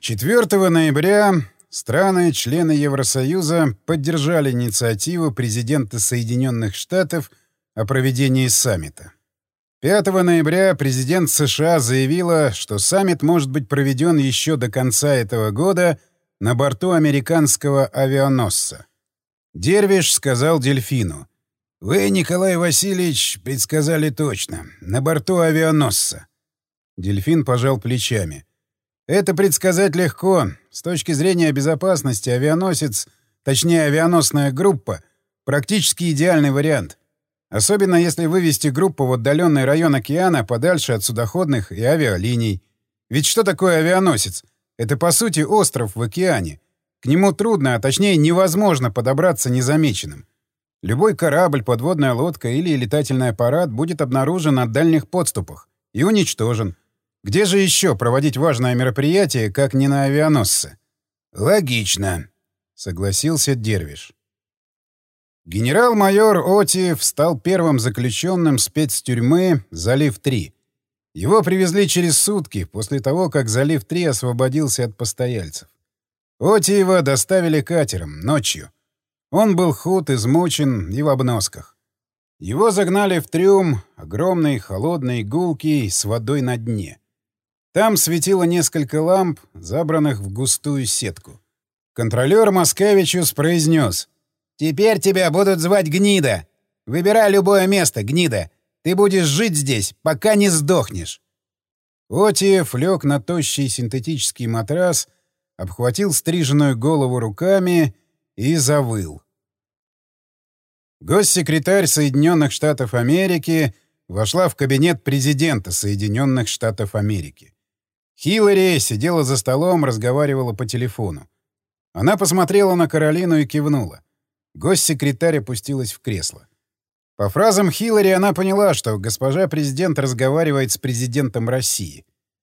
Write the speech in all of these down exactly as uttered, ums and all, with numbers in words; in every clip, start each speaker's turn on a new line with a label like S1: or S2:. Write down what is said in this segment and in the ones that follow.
S1: четвёртого ноября страны-члены Евросоюза поддержали инициативу президента Соединенных Штатов о проведении саммита. пятого ноября президент США заявила, что саммит может быть проведен еще до конца этого года на борту американского авианосца. Дервиш сказал Дельфину: «Вы, Николай Васильевич, предсказали точно. На борту авианосца». Дельфин пожал плечами. «Это предсказать легко. С точки зрения безопасности авианосец, точнее авианосная группа, практически идеальный вариант. Особенно если вывести группу в отдаленный район океана подальше от судоходных и авиалиний. Ведь что такое авианосец? Это, по сути, остров в океане. К нему трудно, а точнее невозможно подобраться незамеченным. Любой корабль, подводная лодка или летательный аппарат будет обнаружен на дальних подступах и уничтожен. Где же еще проводить важное мероприятие, как не на авианосце? «Логично», — согласился Дервиш. Генерал-майор Отиев стал первым заключенным спецтюрьмы «Залив-три». Его привезли через сутки после того, как «Залив-три» освободился от постояльцев. Отиева доставили катером, ночью. Он был худ, измучен и в обносках. Его загнали в трюм, огромный, холодный, гулкий, с водой на дне. Там светило несколько ламп, забранных в густую сетку. Контролер Москевичус произнес: «Теперь тебя будут звать Гнида. Выбирай любое место, Гнида. Ты будешь жить здесь, пока не сдохнешь». Отиев лег на тощий синтетический матрас, обхватил стриженную голову руками и завыл. Госсекретарь Соединенных Штатов Америки вошла в кабинет президента Соединенных Штатов Америки. Хиллари сидела за столом, разговаривала по телефону. Она посмотрела на Каролину и кивнула. Госсекретарь опустилась в кресло. По фразам Хиллари она поняла, что госпожа президент разговаривает с президентом России.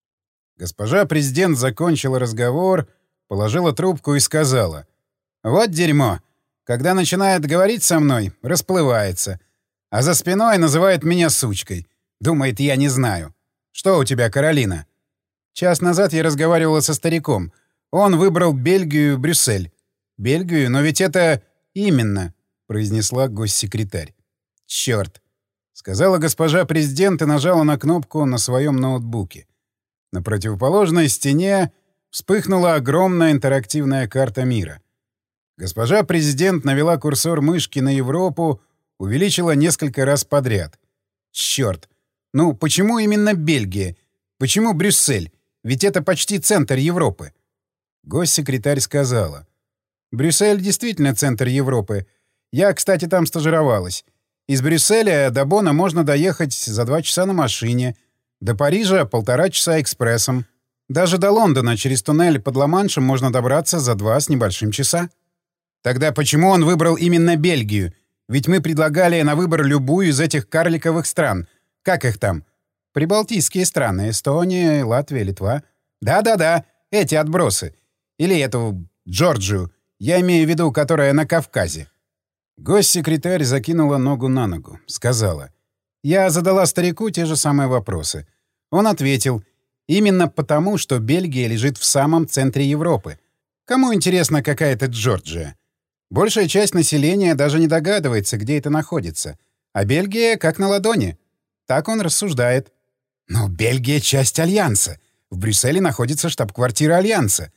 S1: Госпожа президент закончила разговор, положила трубку и сказала: «Вот дерьмо. Когда начинает говорить со мной, расплывается. А за спиной называет меня сучкой. Думает, я не знаю. Что у тебя, Каролина?» Час назад я разговаривала со стариком. Он выбрал Бельгию, Брюссель. «Бельгию? Но ведь это...» «Именно», — произнесла госсекретарь. «Чёрт», — сказала госпожа президент и нажала на кнопку на своем ноутбуке. На противоположной стене вспыхнула огромная интерактивная карта мира. Госпожа президент навела курсор мышки на Европу, увеличила несколько раз подряд. Чёрт! Ну, почему именно Бельгия? Почему Брюссель? Ведь это почти центр Европы. Госсекретарь сказала: «Брюссель действительно центр Европы. Я, кстати, там стажировалась. Из Брюсселя до Бонна можно доехать за два часа на машине, до Парижа — полтора часа экспрессом. Даже до Лондона через туннель под Ла-Маншем можно добраться за два с небольшим часа». Тогда почему он выбрал именно Бельгию? Ведь мы предлагали на выбор любую из этих карликовых стран. Как их там? Прибалтийские страны. Эстония, Латвия, Литва. Да-да-да, эти отбросы. Или эту Джорджию. Я имею в виду, которая на Кавказе. Госсекретарь закинула ногу на ногу. Сказала: «Я задала старику те же самые вопросы. Он ответил: именно потому, что Бельгия лежит в самом центре Европы. Кому интересна какая-то Джорджия? Большая часть населения даже не догадывается, где это находится. А Бельгия как на ладони». Так он рассуждает. «Но Бельгия — часть Альянса. В Брюсселе находится штаб-квартира Альянса».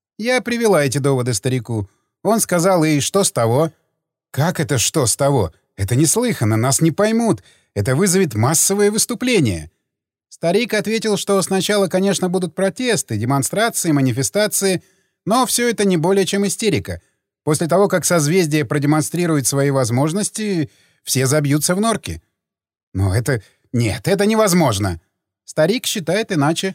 S1: Я привела эти доводы старику. Он сказал: «И что с того?» «Как это что с того? Это неслыханно, нас не поймут. Это вызовет массовые выступления». Старик ответил, что сначала, конечно, будут протесты, демонстрации, манифестации, но все это не более чем истерика. После того, как созвездие продемонстрирует свои возможности, все забьются в норки. Но это... Нет, это невозможно. Старик считает иначе.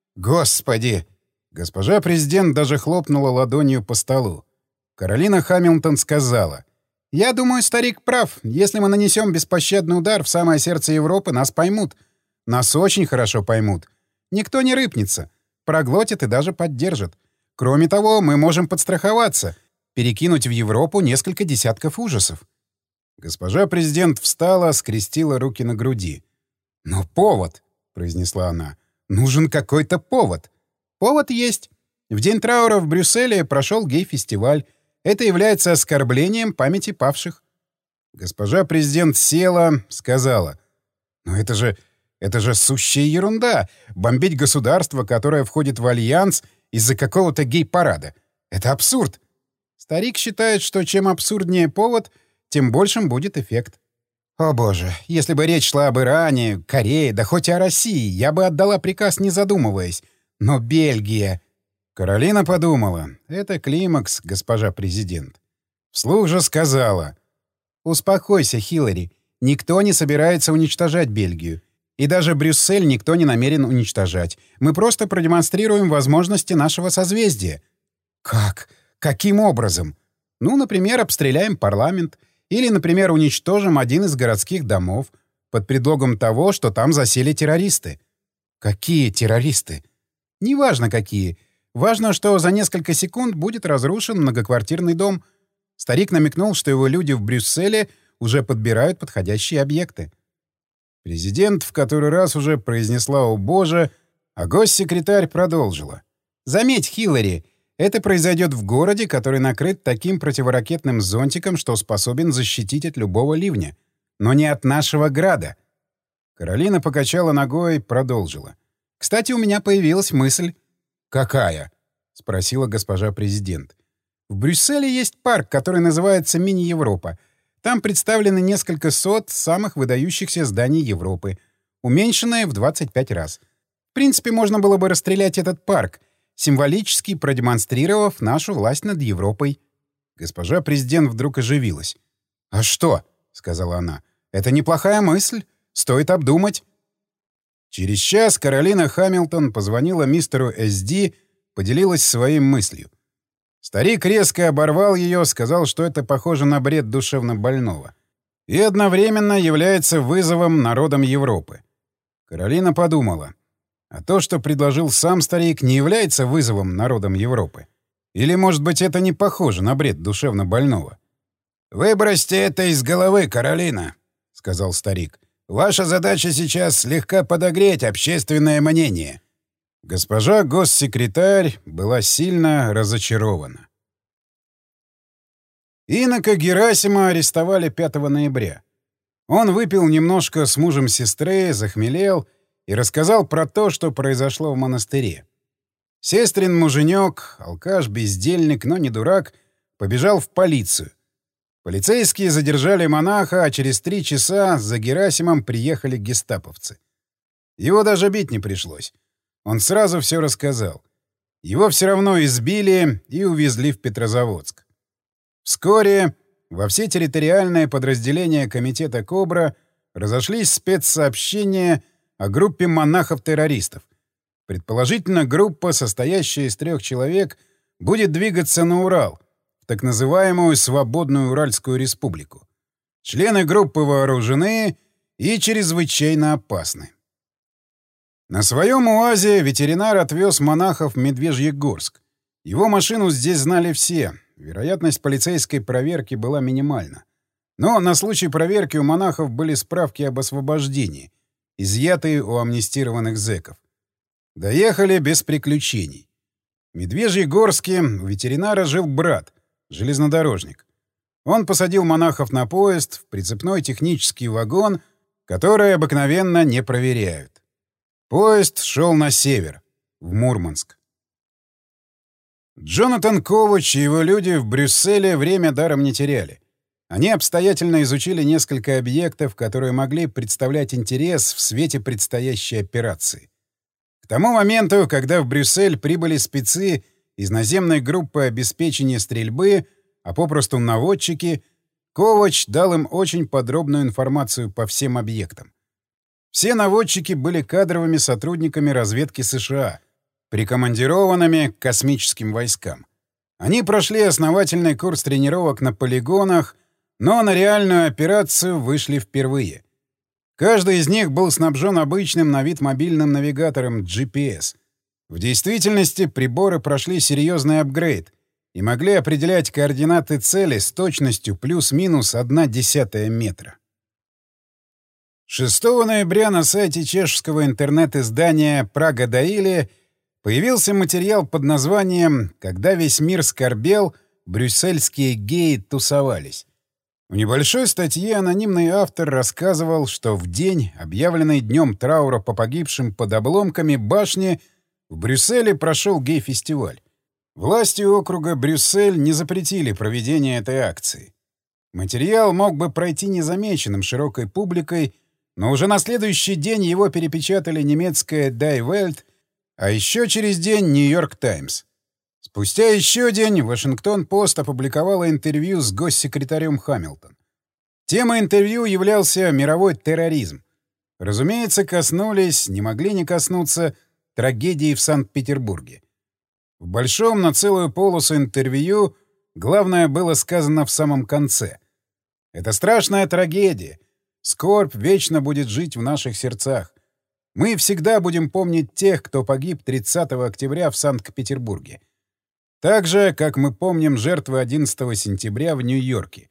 S1: Господи! Госпожа президент даже хлопнула ладонью по столу. Каролина Хамилтон сказала: «Я думаю, старик прав. Если мы нанесем беспощадный удар в самое сердце Европы, нас поймут. Нас очень хорошо поймут. Никто не рыпнется. Проглотит и даже поддержит. Кроме того, мы можем подстраховаться, перекинуть в Европу несколько десятков ужасов». Госпожа президент встала, скрестила руки на груди. «Но повод», — произнесла она, — «нужен какой-то повод». «Повод есть. В день траура в Брюсселе прошел гей-фестиваль. Это является оскорблением памяти павших. Госпожа президент села, сказала: «Но это же... это же сущая ерунда — бомбить государство, которое входит в альянс из-за какого-то гей-парада. Это абсурд». Старик считает, что чем абсурднее повод, тем большим будет эффект. О боже, если бы речь шла об Иране, Корее, да хоть и о России, я бы отдала приказ, не задумываясь. Но Бельгия... Каролина подумала. Это климакс, госпожа президент. Вслух же сказала: «Успокойся, Хиллари. Никто не собирается уничтожать Бельгию. И даже Брюссель никто не намерен уничтожать. Мы просто продемонстрируем возможности нашего созвездия». «Как? Каким образом?» «Ну, например, обстреляем парламент. Или, например, уничтожим один из городских домов под предлогом того, что там засели террористы». «Какие террористы?» «Неважно, какие. Важно, что за несколько секунд будет разрушен многоквартирный дом». Старик намекнул, что его люди в Брюсселе уже подбирают подходящие объекты. Президент в который раз уже произнесла «О боже», а госсекретарь продолжила: «Заметь, Хиллари, это произойдет в городе, который накрыт таким противоракетным зонтиком, что способен защитить от любого ливня. Но не от нашего града». Каролина покачала ногой, продолжила: «Кстати, у меня появилась мысль». «Какая?» — спросила госпожа президент. «В Брюсселе есть парк, который называется Мини-Европа. Там представлены несколько сот самых выдающихся зданий Европы, уменьшенные в двадцать пять раз. В принципе, можно было бы расстрелять этот парк, символически продемонстрировав нашу власть над Европой». Госпожа президент вдруг оживилась. «А что?» — сказала она. «Это неплохая мысль. Стоит обдумать». Через час Каролина Хамилтон позвонила мистеру Эс Ди, поделилась своим мыслью. Старик резко оборвал ее, сказал, что это похоже на бред душевнобольного и одновременно является вызовом народам Европы. Каролина подумала: а то, что предложил сам старик, не является вызовом народам Европы? Или, может быть, это не похоже на бред душевнобольного? «Выбросьте это из головы, Каролина», — сказал старик. «Ваша задача сейчас слегка подогреть общественное мнение». Госпожа госсекретарь была сильно разочарована. Инока Герасима арестовали пятого ноября. Он выпил немножко с мужем сестры, захмелел и рассказал про то, что произошло в монастыре. Сестрин муженек, алкаш, бездельник, но не дурак, побежал в полицию. Полицейские задержали монаха, а через три часа за Герасимом приехали гестаповцы. Его даже бить не пришлось. Он сразу все рассказал. Его все равно избили и увезли в Петрозаводск. Вскоре во все территориальные подразделения комитета «Кобра» разошлись спецсообщения о группе монахов-террористов. Предположительно, группа, состоящая из трех человек, будет двигаться на Урал, в так называемую Свободную Уральскую Республику. Члены группы вооружены и чрезвычайно опасны. На своем УАЗе ветеринар отвез монахов в Медвежьегорск. Его машину здесь знали все. Вероятность полицейской проверки была минимальна. Но на случай проверки у монахов были справки об освобождении, изъятые у амнистированных зэков. Доехали без приключений. В Медвежьегорске у ветеринара жил брат, железнодорожник. Он посадил монахов на поезд в прицепной технический вагон, который обыкновенно не проверяют. Поезд шел на север, в Мурманск. Джонатан Ковач и его люди в Брюсселе время даром не теряли. Они обстоятельно изучили несколько объектов, которые могли представлять интерес в свете предстоящей операции. К тому моменту, когда в Брюссель прибыли спецы из наземной группы обеспечения стрельбы, а попросту наводчики, Ковач дал им очень подробную информацию по всем объектам. Все наводчики были кадровыми сотрудниками разведки США, прикомандированными к космическим войскам. Они прошли основательный курс тренировок на полигонах, но на реальную операцию вышли впервые. Каждый из них был снабжен обычным на вид мобильным навигатором джи пи эс. В действительности приборы прошли серьезный апгрейд и могли определять координаты цели с точностью плюс-минус одна десятая метра. шестого ноября на сайте чешского интернет-издания «Прага Даили» Появился материал под названием «Когда весь мир скорбел, брюссельские геи тусовались». В небольшой статье анонимный автор рассказывал, что в день, объявленный днем траура по погибшим под обломками башни, в Брюсселе прошел гей-фестиваль. Власти округа Брюссель не запретили проведение этой акции. Материал мог бы пройти незамеченным широкой публикой, но уже на следующий день его перепечатали немецкая Die Welt, а еще через день Нью-Йорк Таймс. Спустя еще день Вашингтон-Пост опубликовала интервью с госсекретарем Хамилтон. Тема интервью являлся мировой терроризм. Разумеется, коснулись, не могли не коснуться, трагедии в Санкт-Петербурге. В большом на целую полосу интервью главное было сказано в самом конце. Это страшная трагедия. Скорбь вечно будет жить в наших сердцах. Мы всегда будем помнить тех, кто погиб тридцатого октября в Санкт-Петербурге. Так же, как мы помним жертвы одиннадцатого сентября в Нью-Йорке.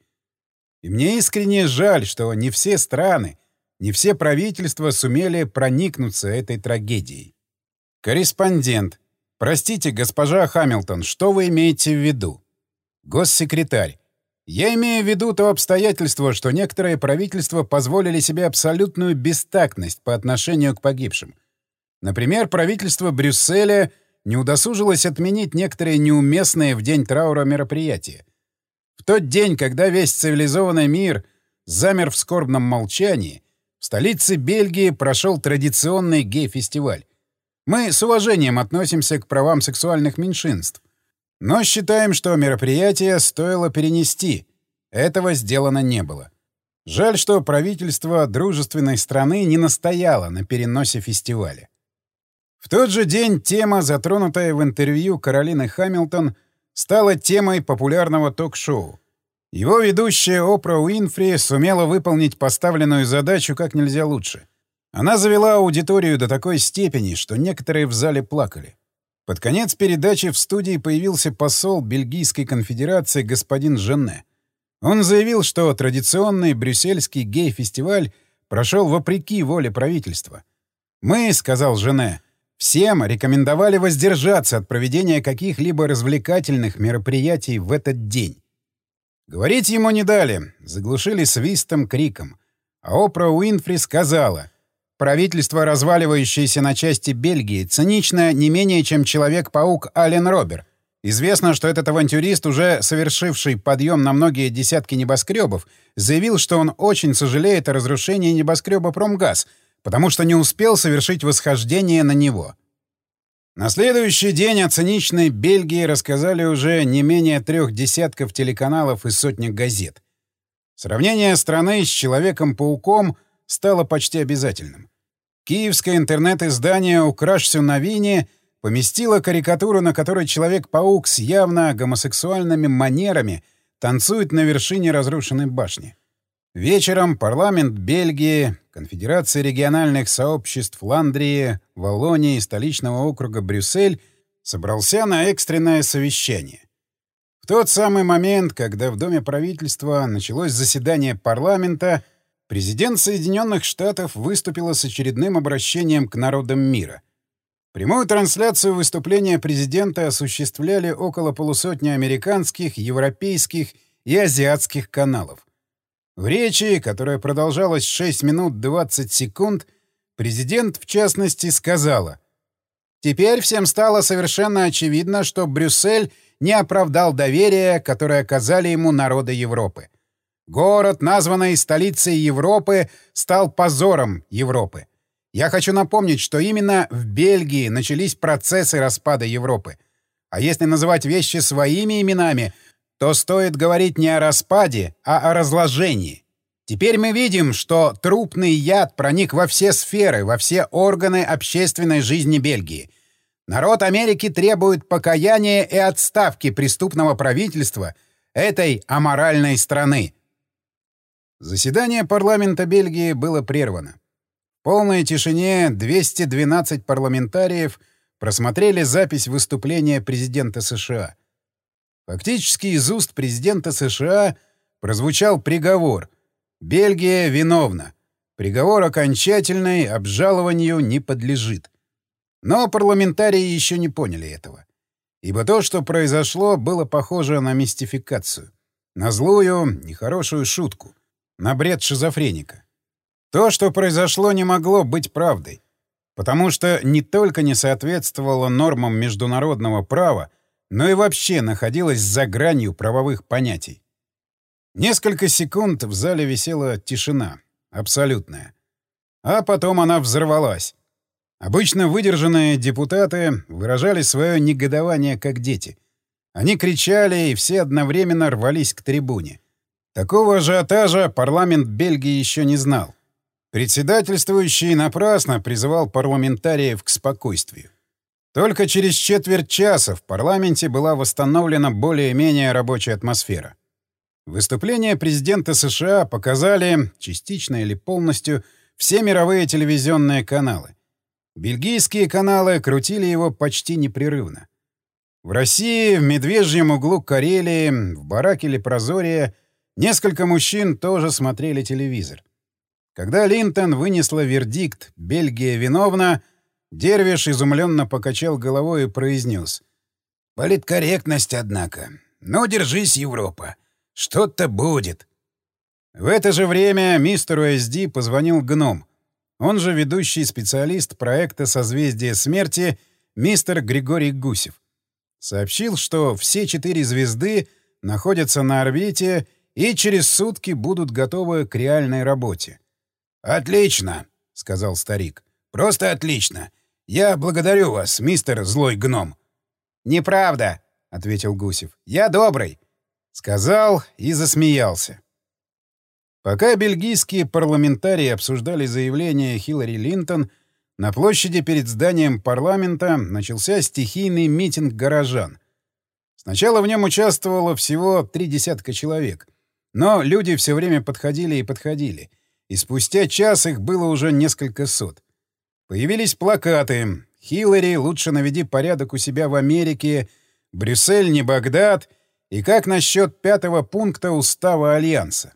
S1: И мне искренне жаль, что не все страны, не все правительства сумели проникнуться этой трагедией. Корреспондент. Простите, госпожа Хамилтон, что вы имеете в виду? Госсекретарь. Я имею в виду то обстоятельство, что некоторые правительства позволили себе абсолютную бестактность по отношению к погибшим. Например, правительство Брюсселя не удосужилось отменить некоторые неуместные в день траура мероприятия. В тот день, когда весь цивилизованный мир замер в скорбном молчании, в столице Бельгии прошел традиционный гей-фестиваль. Мы с уважением относимся к правам сексуальных меньшинств, но считаем, что мероприятие стоило перенести. Этого сделано не было. Жаль, что правительство дружественной страны не настояло на переносе фестиваля. В тот же день тема, затронутая в интервью Каролины Хамилтон, стала темой популярного ток-шоу. Его ведущая Опра Уинфри сумела выполнить поставленную задачу как нельзя лучше. Она завела аудиторию до такой степени, что некоторые в зале плакали. Под конец передачи в студии появился посол Бельгийской конфедерации господин Женне. Он заявил, что традиционный брюссельский гей-фестиваль прошел вопреки воле правительства. «Мы, — сказал Женне, — всем рекомендовали воздержаться от проведения каких-либо развлекательных мероприятий в этот день». Говорить ему не дали, заглушили свистом, криком. А Опра Уинфри сказала: «Правительство, разваливающееся на части Бельгии, цинично не менее, чем Человек-паук Ален Робер. Известно, что этот авантюрист, уже совершивший подъем на многие десятки небоскребов, заявил, что он очень сожалеет о разрушении небоскреба «Промгаз», потому что не успел совершить восхождение на него». На следующий день о циничной Бельгии рассказали уже не менее трех десятков телеканалов и сотни газет. Сравнение страны с Человеком-пауком стало почти обязательным. Киевское интернет-издание «Украшься на вине» поместило карикатуру, на которой Человек-паук с явно гомосексуальными манерами танцует на вершине разрушенной башни. Вечером парламент Бельгии, Конфедерация региональных сообществ Фландрии, Валлонии и столичного округа Брюссель собрался на экстренное совещание. В тот самый момент, когда в Доме правительства началось заседание парламента, президент Соединенных Штатов выступила с очередным обращением к народам мира. Прямую трансляцию выступления президента осуществляли около полусотни американских, европейских и азиатских каналов. В речи, которая продолжалась шесть минут двадцать секунд, президент, в частности, сказала: «Теперь всем стало совершенно очевидно, что Брюссель не оправдал доверия, которое оказали ему народы Европы. Город, названный столицей Европы, стал позором Европы. Я хочу напомнить, что именно в Бельгии начались процессы распада Европы. А если называть вещи своими именами, то стоит говорить не о распаде, а о разложении. Теперь мы видим, что трупный яд проник во все сферы, во все органы общественной жизни Бельгии. Народ Америки требует покаяния и отставки преступного правительства этой аморальной страны». Заседание парламента Бельгии было прервано. В полной тишине двести двенадцать парламентариев просмотрели запись выступления президента США. Фактически из уст президента США прозвучал приговор: «Бельгия виновна. Приговор окончательный, обжалованию не подлежит». Но парламентарии еще не поняли этого. Ибо то, что произошло, было похоже на мистификацию, на злую, нехорошую шутку, на бред шизофреника. То, что произошло, не могло быть правдой, потому что не только не соответствовало нормам международного права, но и вообще находилось за гранью правовых понятий. Несколько секунд в зале висела тишина, абсолютная. А потом она взорвалась. Обычно выдержанные депутаты выражали свое негодование как дети. Они кричали, и все одновременно рвались к трибуне. Такого ажиотажа парламент Бельгии еще не знал. Председательствующий напрасно призывал парламентариев к спокойствию. Только через четверть часа в парламенте была восстановлена более-менее рабочая атмосфера. Выступления президента США показали, частично или полностью, все мировые телевизионные каналы. Бельгийские каналы крутили его почти непрерывно. В России, в Медвежьем углу Карелии, в бараке Лепрозория несколько мужчин тоже смотрели телевизор. Когда Линтон вынесла вердикт «Бельгия виновна», Дервиш изумленно покачал головой и произнес: «Политкорректность, однако. Ну, держись, Европа. Что-то будет». В это же время мистеру эс ди позвонил гном, он же ведущий специалист проекта «Созвездие смерти» мистер Григорий Гусев. Сообщил, что все четыре звезды находятся на орбите и через сутки будут готовы к реальной работе. «Отлично», — сказал старик. «Просто отлично. Я благодарю вас, мистер злой гном». «Неправда», — ответил Гусев. «Я добрый», — сказал и засмеялся. Пока бельгийские парламентарии обсуждали заявление Хиллари Линтон, на площади перед зданием парламента начался стихийный митинг горожан. Сначала в нем участвовало всего три десятка человек, но люди все время подходили и подходили, и спустя час их было уже несколько сот. Появились плакаты «Хиллари, лучше наведи порядок у себя в Америке», «Брюссель не Багдад» и «Как насчет пятого пункта Устава Альянса».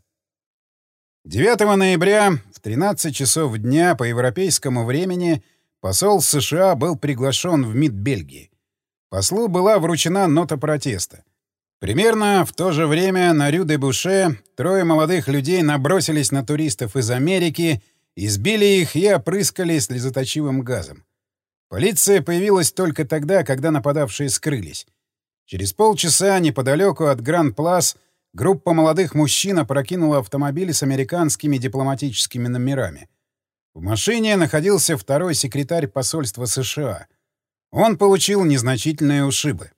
S1: девятого ноября в тринадцать часов дня по европейскому времени посол США был приглашен в МИД Бельгии. Послу была вручена нота протеста. Примерно в то же время на Рю-де-Буше трое молодых людей набросились на туристов из Америки, избили их и опрыскали слезоточивым газом. Полиция появилась только тогда, когда нападавшие скрылись. Через полчаса неподалеку от Гран-Плас группа молодых мужчин опрокинула автомобиль с американскими дипломатическими номерами. В машине находился второй секретарь посольства США. Он получил незначительные ушибы.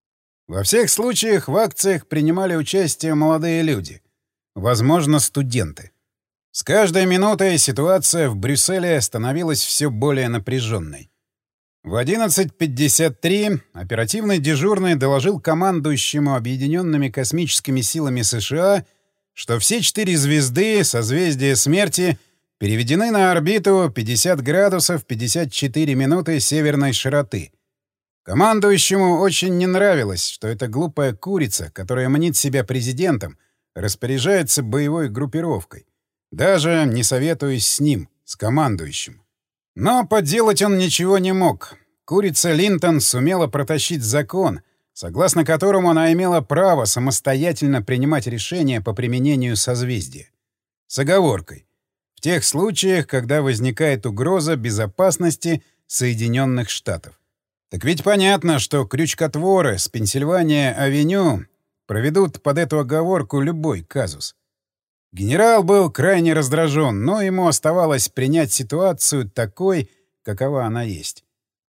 S1: Во всех случаях в акциях принимали участие молодые люди, возможно, студенты. С каждой минутой ситуация в Брюсселе становилась все более напряженной. В одиннадцать пятьдесят три оперативный дежурный доложил командующему Объединенными космическими силами США, что все четыре звезды созвездия смерти переведены на орбиту пятьдесят градусов пятьдесят четыре минуты северной широты. Командующему очень не нравилось, что эта глупая курица, которая мнит себя президентом, распоряжается боевой группировкой, даже не советуясь с ним, с командующим. Но поделать он ничего не мог. Курица Линтон сумела протащить закон, согласно которому она имела право самостоятельно принимать решения по применению созвездия. С оговоркой. В тех случаях, когда возникает угроза безопасности Соединенных Штатов. Так ведь понятно, что крючкотворы с Пенсильвания-авеню проведут под эту оговорку любой казус. Генерал был крайне раздражен, но ему оставалось принять ситуацию такой, какова она есть.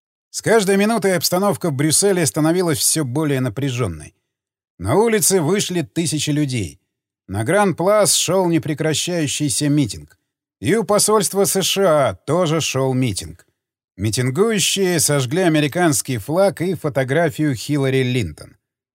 S1: С каждой минутой обстановка в Брюсселе становилась все более напряженной. На улице вышли тысячи людей. На Гран-Плас шел непрекращающийся митинг. И у посольства США тоже шел митинг. Митингующие сожгли американский флаг и фотографию Хиллари Линтон.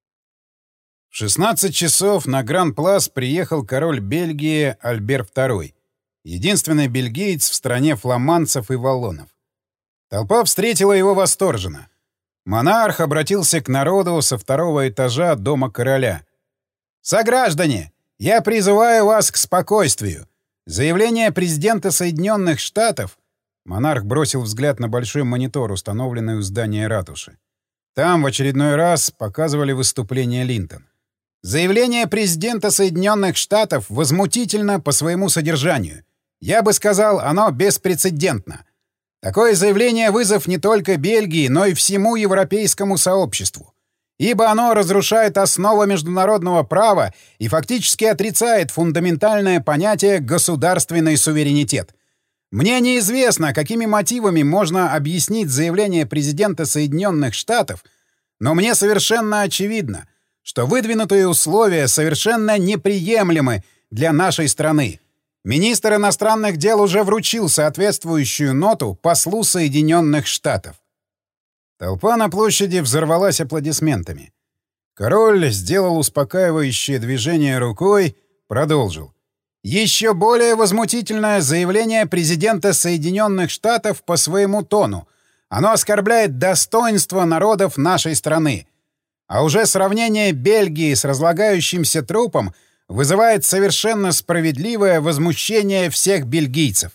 S1: В шестнадцать часов на Гран-Плас приехал король Бельгии Альбер второй, единственный бельгиец в стране фламандцев и валлонов. Толпа встретила его восторженно. Монарх обратился к народу со второго этажа дома короля. «Сограждане, я призываю вас к спокойствию. Заявление президента Соединенных Штатов Монарх бросил взгляд на большой монитор, установленный у здания ратуши. Там в очередной раз показывали выступление Линтон. Заявление президента Соединенных Штатов возмутительно по своему содержанию. Я бы сказал, оно беспрецедентно. Такое заявление — вызов не только Бельгии, но и всему европейскому сообществу. Ибо оно разрушает основы международного права и фактически отрицает фундаментальное понятие «государственный суверенитет». Мне неизвестно, какими мотивами можно объяснить заявление президента Соединенных Штатов, но мне совершенно очевидно, что выдвинутые условия совершенно неприемлемы для нашей страны. Министр иностранных дел уже вручил соответствующую ноту послу Соединенных Штатов. Толпа на площади взорвалась аплодисментами. Король сделал успокаивающее движение рукой, продолжил. Еще более возмутительное заявление президента Соединенных Штатов по своему тону. Оно оскорбляет достоинство народов нашей страны. А уже сравнение Бельгии с разлагающимся трупом вызывает совершенно справедливое возмущение всех бельгийцев.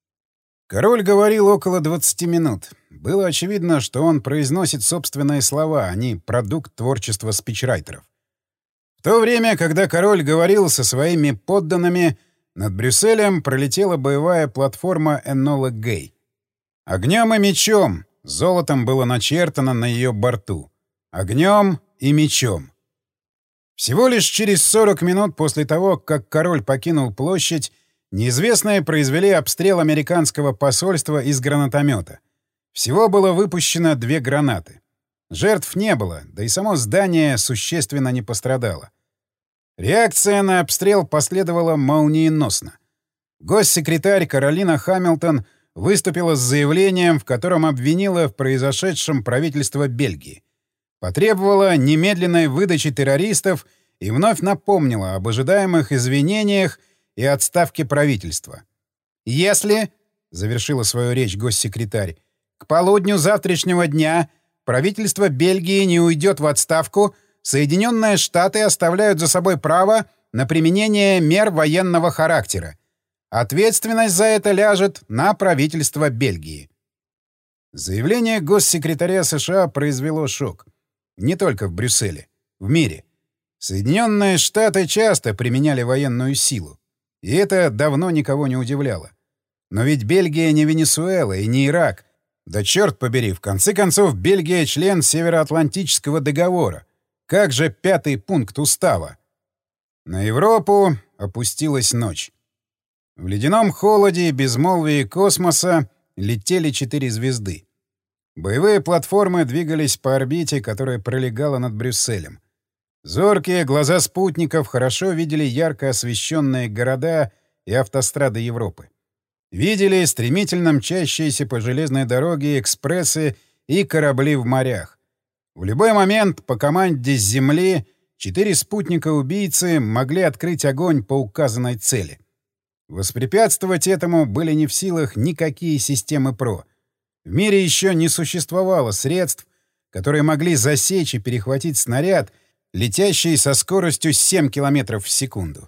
S1: Король говорил около двадцати минут. Было очевидно, что он произносит собственные слова, а не продукт творчества спичрайтеров. В то время, когда король говорил со своими подданными, над Брюсселем пролетела боевая платформа Энола Гэй. Огнем и мечом золотом было начертано на ее борту. Огнем и мечом. Всего лишь через сорок минут после того, как король покинул площадь, неизвестные произвели обстрел американского посольства из гранатомета. Всего было выпущено две гранаты. Жертв не было, да и само здание существенно не пострадало. Реакция на обстрел последовала молниеносно. Госсекретарь Каролина Хамилтон выступила с заявлением, в котором обвинила в произошедшем правительство Бельгии. Потребовала немедленной выдачи террористов и вновь напомнила об ожидаемых извинениях и отставке правительства. «Если, — завершила свою речь госсекретарь, — к полудню завтрашнего дня правительство Бельгии не уйдет в отставку, Соединенные Штаты оставляют за собой право на применение мер военного характера. Ответственность за это ляжет на правительство Бельгии». Заявление госсекретаря США произвело шок. Не только в Брюсселе, в мире. Соединенные Штаты часто применяли военную силу. И это давно никого не удивляло. Но ведь Бельгия не Венесуэла и не Ирак. Да черт побери, в конце концов, Бельгия — член Североатлантического договора. Как же пятый пункт устава? На Европу опустилась ночь. В ледяном холоде и безмолвии космоса летели четыре звезды. Боевые платформы двигались по орбите, которая пролегала над Брюсселем. Зоркие глаза спутников хорошо видели ярко освещенные города и автострады Европы. Видели стремительно мчащиеся по железной дороге экспрессы и корабли в морях. В любой момент по команде с Земли четыре спутника-убийцы могли открыть огонь по указанной цели. Воспрепятствовать этому были не в силах никакие системы ПРО. В мире еще не существовало средств, которые могли засечь и перехватить снаряд, летящий со скоростью семь километров в секунду.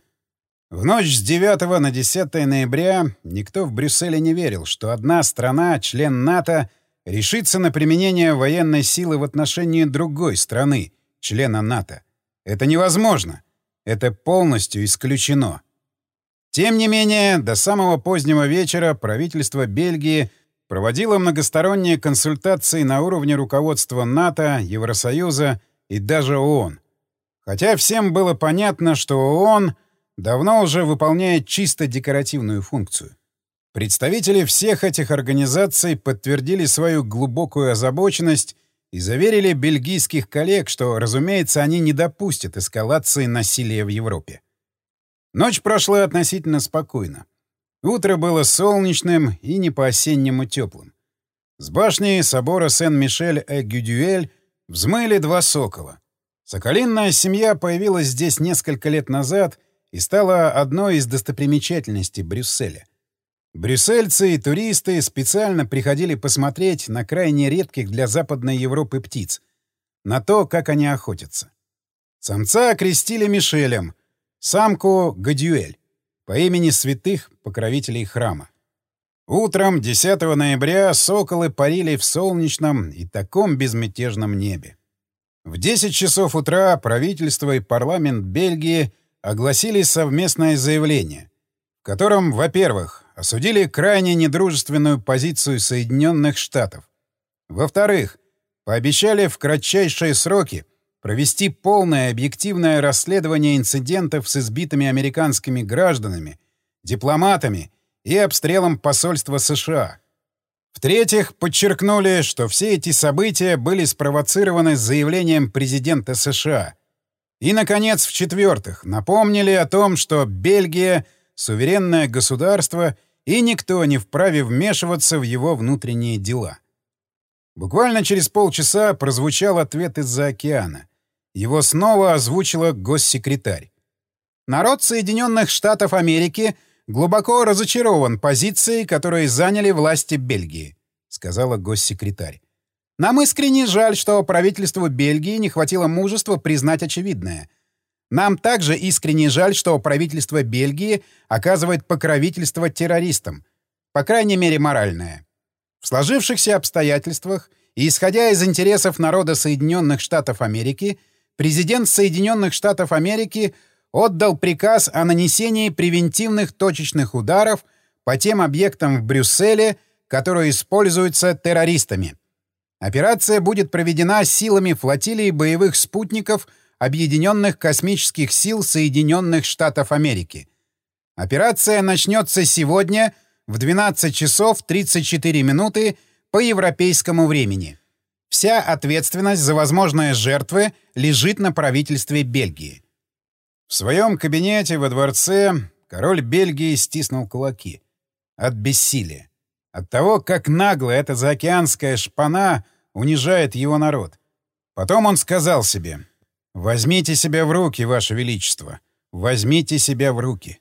S1: В ночь с девятого на десятое ноября никто в Брюсселе не верил, что одна страна, член НАТО, решится на применение военной силы в отношении другой страны, члена НАТО. Это невозможно. Это полностью исключено. Тем не менее, до самого позднего вечера правительство Бельгии проводило многосторонние консультации на уровне руководства НАТО, Евросоюза и даже ООН. Хотя всем было понятно, что ООН давно уже выполняет чисто декоративную функцию. Представители всех этих организаций подтвердили свою глубокую озабоченность и заверили бельгийских коллег, что, разумеется, они не допустят эскалации насилия в Европе. Ночь прошла относительно спокойно. Утро было солнечным и не по-осеннему теплым. С башни собора Сен-Мишель-э-Гюдюэль взмыли два сокола. Соколиная семья появилась здесь несколько лет назад и стала одной из достопримечательностей Брюсселя. Брюссельцы и туристы специально приходили посмотреть на крайне редких для Западной Европы птиц, на то, как они охотятся. Самца окрестили Мишелем, самку — Гадюэль, по имени святых покровителей храма. Утром десятого ноября соколы парили в солнечном и таком безмятежном небе. В десять часов утра правительство и парламент Бельгии огласили совместное заявление, в котором, во-первых, осудили крайне недружественную позицию Соединенных Штатов, во-вторых, пообещали в кратчайшие сроки провести полное объективное расследование инцидентов с избитыми американскими гражданами, дипломатами и обстрелом посольства США. В-третьих, подчеркнули, что все эти события были спровоцированы заявлением президента США. И, наконец, в-четвертых, напомнили о том, что Бельгия — суверенное государство, и никто не вправе вмешиваться в его внутренние дела. Буквально через полчаса прозвучал ответ из-за океана. Его снова озвучила госсекретарь. «Народ Соединенных Штатов Америки глубоко разочарован позицией, которую заняли власти Бельгии», — сказала госсекретарь. «Нам искренне жаль, что правительству Бельгии не хватило мужества признать очевидное. Нам также искренне жаль, что правительство Бельгии оказывает покровительство террористам, по крайней мере моральное. В сложившихся обстоятельствах и исходя из интересов народа Соединенных Штатов Америки, президент Соединенных Штатов Америки отдал приказ о нанесении превентивных точечных ударов по тем объектам в Брюсселе, которые используются террористами. Операция будет проведена силами флотилии боевых спутников Объединенных космических сил Соединенных Штатов Америки. Операция начнется сегодня в двенадцать часов тридцать четыре минуты по европейскому времени. Вся ответственность за возможные жертвы лежит на правительстве Бельгии». В своем кабинете во дворце король Бельгии стиснул кулаки. От бессилия. От того, как нагло эта заокеанская шпана унижает его народ. Потом он сказал себе: «Возьмите себя в руки, Ваше Величество. Возьмите себя в руки».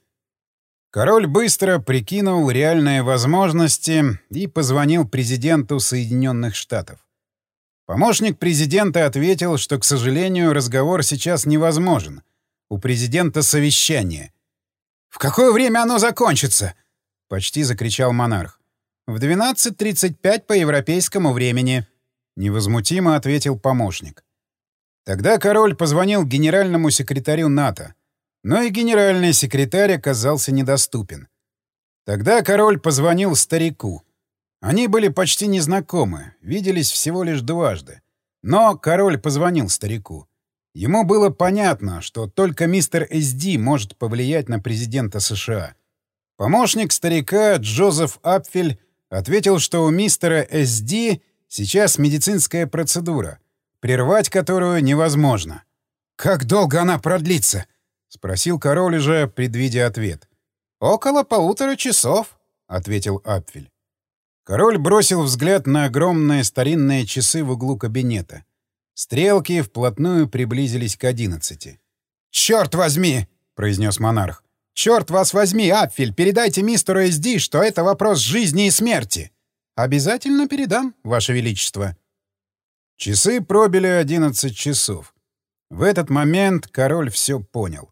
S1: Король быстро прикинул реальные возможности и позвонил президенту Соединенных Штатов. Помощник президента ответил, что, к сожалению, разговор сейчас невозможен. У президента совещание. «В какое время оно закончится?» — почти закричал монарх. «В двенадцать тридцать пять по европейскому времени», — невозмутимо ответил помощник. Тогда король позвонил генеральному секретарю НАТО, но и генеральный секретарь оказался недоступен. Тогда король позвонил старику. Они были почти незнакомы, виделись всего лишь дважды. Но король позвонил старику. Ему было понятно, что только мистер Эс Ди может повлиять на президента США. Помощник старика Джозеф Апфель ответил, что у мистера Эс Ди сейчас медицинская процедура, прервать которую невозможно. «Как долго она продлится?» — спросил король уже, предвидя ответ. «Около полутора часов», — ответил Апфель. Король бросил взгляд на огромные старинные часы в углу кабинета. Стрелки вплотную приблизились к одиннадцати. «Черт возьми!» — произнес монарх. «Черт вас возьми, Апфель, передайте мистеру Эс Ди, что это вопрос жизни и смерти!» «Обязательно передам, Ваше Величество». Часы пробили одиннадцать часов. В этот момент король все понял.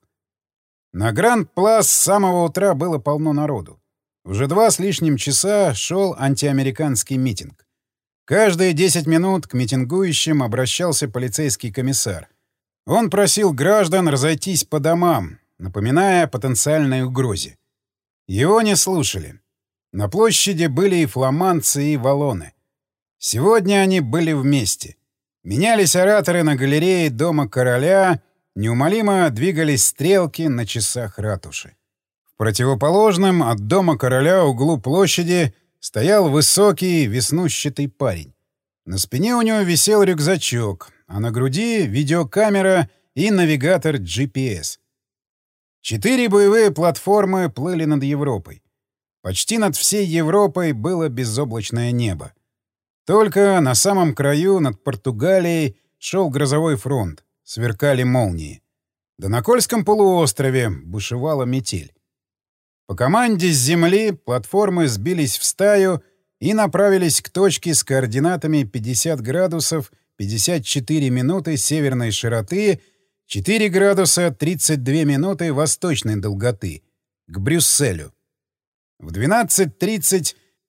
S1: На Гранд-Плас с самого утра было полно народу. Уже два с лишним часа шел антиамериканский митинг. Каждые десять минут к митингующим обращался полицейский комиссар. Он просил граждан разойтись по домам, напоминая о потенциальной угрозе. Его не слушали. На площади были и фламандцы, и валлоны. Сегодня они были вместе. Менялись ораторы на галерее Дома Короля, неумолимо двигались стрелки на часах ратуши. В противоположном от Дома Короля углу площади стоял высокий, веснущатый парень. На спине у него висел рюкзачок, а на груди — видеокамера и навигатор джи пи эс. Четыре боевые платформы плыли над Европой. Почти над всей Европой было безоблачное небо. Только на самом краю, над Португалией, шел грозовой фронт, сверкали молнии. Да на Кольском полуострове бушевала метель. По команде с земли платформы сбились в стаю и направились к точке с координатами пятьдесят градусов пятьдесят четыре минуты северной широты, четыре градуса тридцать две минуты восточной долготы, к Брюсселю. В двенадцать тридцать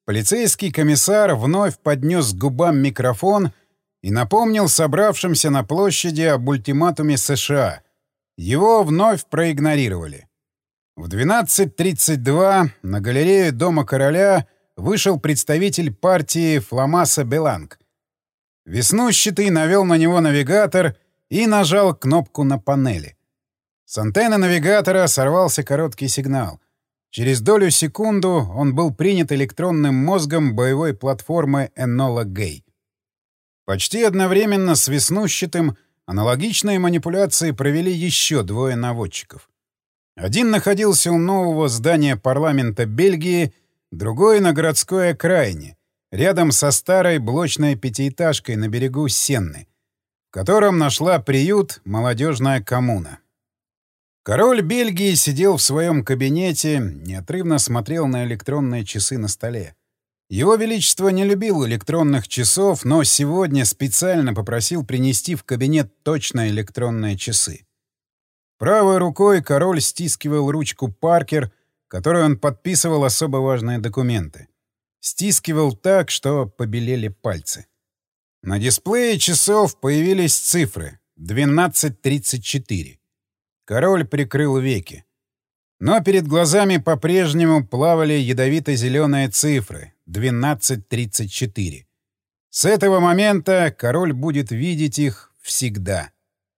S1: полицейский комиссар вновь поднес к губам микрофон и напомнил собравшимся на площади об ультиматуме США. Его вновь проигнорировали. В двенадцать тридцать два на галерею Дома короля вышел представитель партии Фламаса Беланг. Веснущатый навел на него навигатор и нажал кнопку на панели. С антенны навигатора сорвался короткий сигнал. Через долю секунду он был принят электронным мозгом боевой платформы Энола Гэй. Почти одновременно с Веснущатым аналогичные манипуляции провели еще двое наводчиков. Один находился у нового здания парламента Бельгии, другой — на городской окраине, рядом со старой блочной пятиэтажкой на берегу Сенны, в котором нашла приют молодежная коммуна. Король Бельгии сидел в своем кабинете, неотрывно смотрел на электронные часы на столе. Его Величество не любил электронных часов, но сегодня специально попросил принести в кабинет точно электронные часы. Правой рукой король стискивал ручку Паркер, которой он подписывал особо важные документы. Стискивал так, что побелели пальцы. На дисплее часов появились цифры — двенадцать тридцать четыре. Король прикрыл веки. Но перед глазами по-прежнему плавали ядовито-зеленые цифры — двенадцать тридцать четыре. С этого момента король будет видеть их всегда.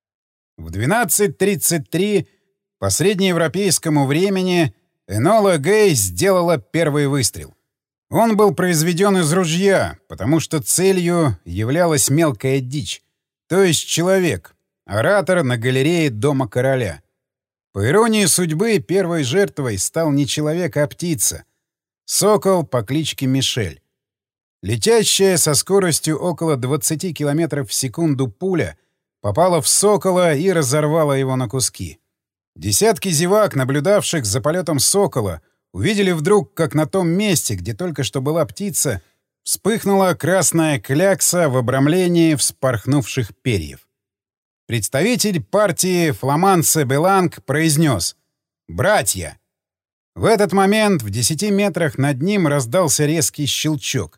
S1: В двенадцать тридцать три по среднеевропейскому времени Энола Гэй сделала первый выстрел. Он был произведен из ружья, потому что целью являлась мелкая дичь, то есть человек, оратор на галерее Дома короля. По иронии судьбы, первой жертвой стал не человек, а птица — сокол по кличке Мишель. Летящая со скоростью около двадцати километров в секунду пуля попала в сокола и разорвала его на куски. Десятки зевак, наблюдавших за полетом сокола, увидели вдруг, как на том месте, где только что была птица, вспыхнула красная клякса в обрамлении вспорхнувших перьев. Представитель партии Фламансе Беланг произнес: «Братья!». В этот момент в десяти метрах над ним раздался резкий щелчок.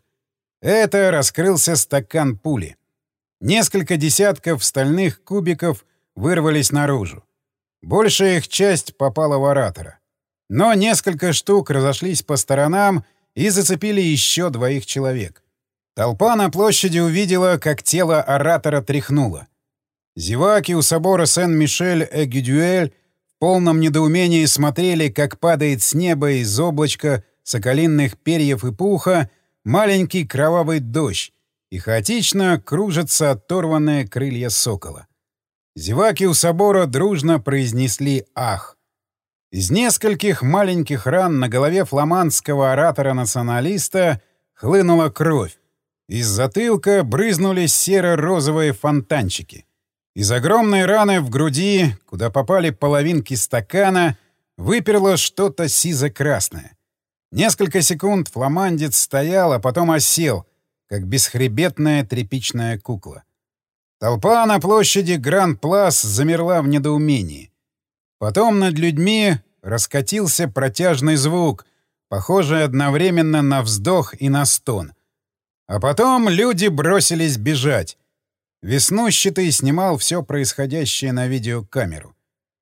S1: Это раскрылся стакан пули. Несколько десятков стальных кубиков вырвались наружу. Большая их часть попала в оратора. Но несколько штук разошлись по сторонам и зацепили еще двоих человек. Толпа на площади увидела, как тело оратора тряхнуло. Зеваки у собора Сен-Мишель-э-Гюдюэль в полном недоумении смотрели, как падает с неба из облачка соколиных перьев и пуха маленький кровавый дождь, и хаотично кружатся оторванные крылья сокола. Зеваки у собора дружно произнесли «Ах!». Из нескольких маленьких ран на голове фламандского оратора-националиста хлынула кровь. Из затылка брызнули серо-розовые фонтанчики. Из огромной раны в груди, куда попали половинки стакана, выперло что-то сизо-красное. Несколько секунд фламандец стоял, а потом осел, как бесхребетная тряпичная кукла. Толпа на площади Гран-Плас замерла в недоумении. Потом над людьми раскатился протяжный звук, похожий одновременно на вздох и на стон. А потом люди бросились бежать. Веснущатый снимал все происходящее на видеокамеру.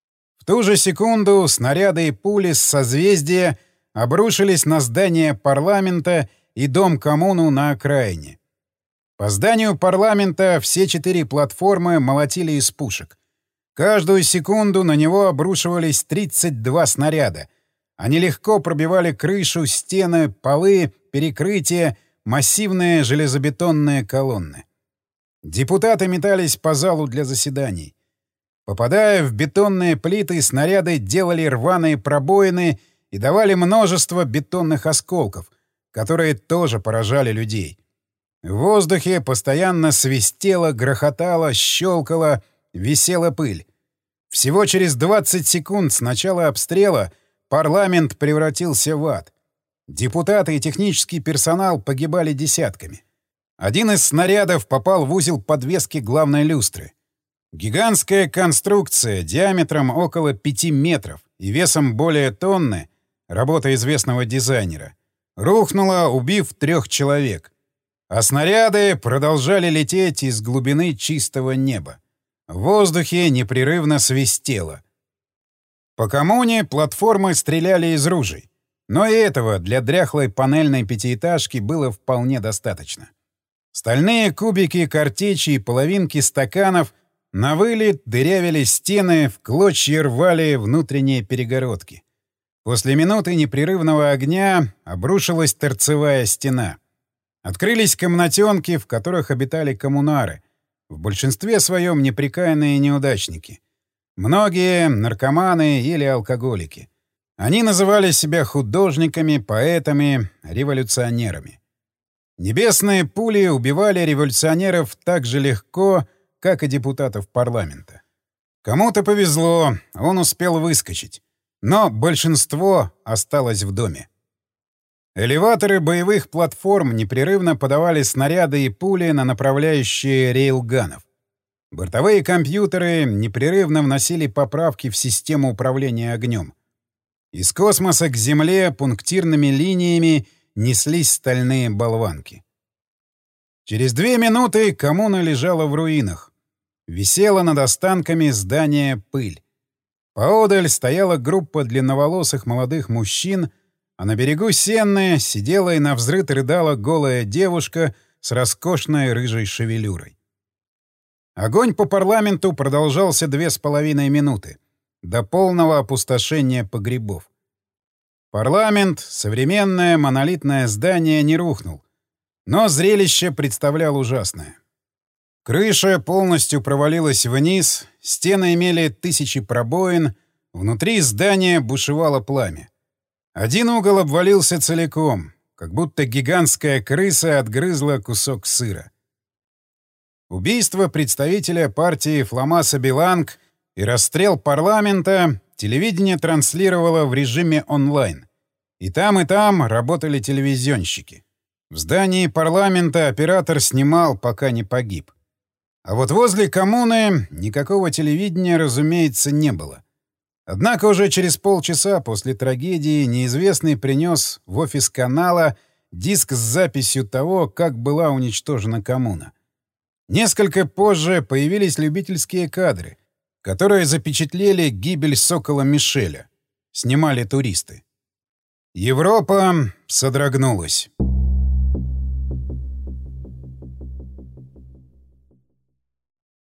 S1: В ту же секунду снаряды и пули с созвездия обрушились на здание парламента и дом коммуну на окраине. По зданию парламента все четыре платформы молотили из пушек. Каждую секунду на него обрушивались тридцать два снаряда. Они легко пробивали крышу, стены, полы, перекрытия, массивные железобетонные колонны. Депутаты метались по залу для заседаний. Попадая в бетонные плиты, снаряды делали рваные пробоины и давали множество бетонных осколков, которые тоже поражали людей. В воздухе постоянно свистело, грохотало, щелкало, висела пыль. Всего через двадцать секунд с начала обстрела парламент превратился в ад. Депутаты и технический персонал погибали десятками. Один из снарядов попал в узел подвески главной люстры. Гигантская конструкция диаметром около пяти метров и весом более тонны, работа известного дизайнера, рухнула, убив трех человек. А снаряды продолжали лететь из глубины чистого неба. В воздухе непрерывно свистело. По коммуне платформы стреляли из ружей. Но и этого для дряхлой панельной пятиэтажки было вполне достаточно. Стальные кубики картечи и половинки стаканов на вылет дырявили стены, в клочья рвали внутренние перегородки. После минуты непрерывного огня обрушилась торцевая стена. Открылись комнатенки, в которых обитали коммунары, в большинстве своем неприкаянные неудачники. Многие — наркоманы или алкоголики. Они называли себя художниками, поэтами, революционерами. Небесные пули убивали революционеров так же легко, как и депутатов парламента. Кому-то повезло, он успел выскочить. Но большинство осталось в доме. Элеваторы боевых платформ непрерывно подавали снаряды и пули на направляющие рейлганов. Бортовые компьютеры непрерывно вносили поправки в систему управления огнем. Из космоса к Земле пунктирными линиями неслись стальные болванки. Через две минуты коммуна лежала в руинах. Висела над останками здания пыль. Поодаль стояла группа длинноволосых молодых мужчин, а на берегу Сенны сидела и навзрыд рыдала голая девушка с роскошной рыжей шевелюрой. Огонь по парламенту продолжался две с половиной минуты, до полного опустошения погребов. Парламент, современное монолитное здание, не рухнул, но зрелище представлял ужасное. Крыша полностью провалилась вниз, стены имели тысячи пробоин, внутри здания бушевало пламя. Один угол обвалился целиком, как будто гигантская крыса отгрызла кусок сыра. Убийство представителя партии Фламаса Беланг и расстрел парламента телевидение транслировало в режиме онлайн. И там, и там работали телевизионщики. В здании парламента оператор снимал, пока не погиб. А вот возле коммуны никакого телевидения, разумеется, не было. Однако уже через полчаса после трагедии неизвестный принес в офис канала диск с записью того, как была уничтожена коммуна. Несколько позже появились любительские кадры, которые запечатлели гибель сокола Мишеля. Снимали туристы. Европа содрогнулась.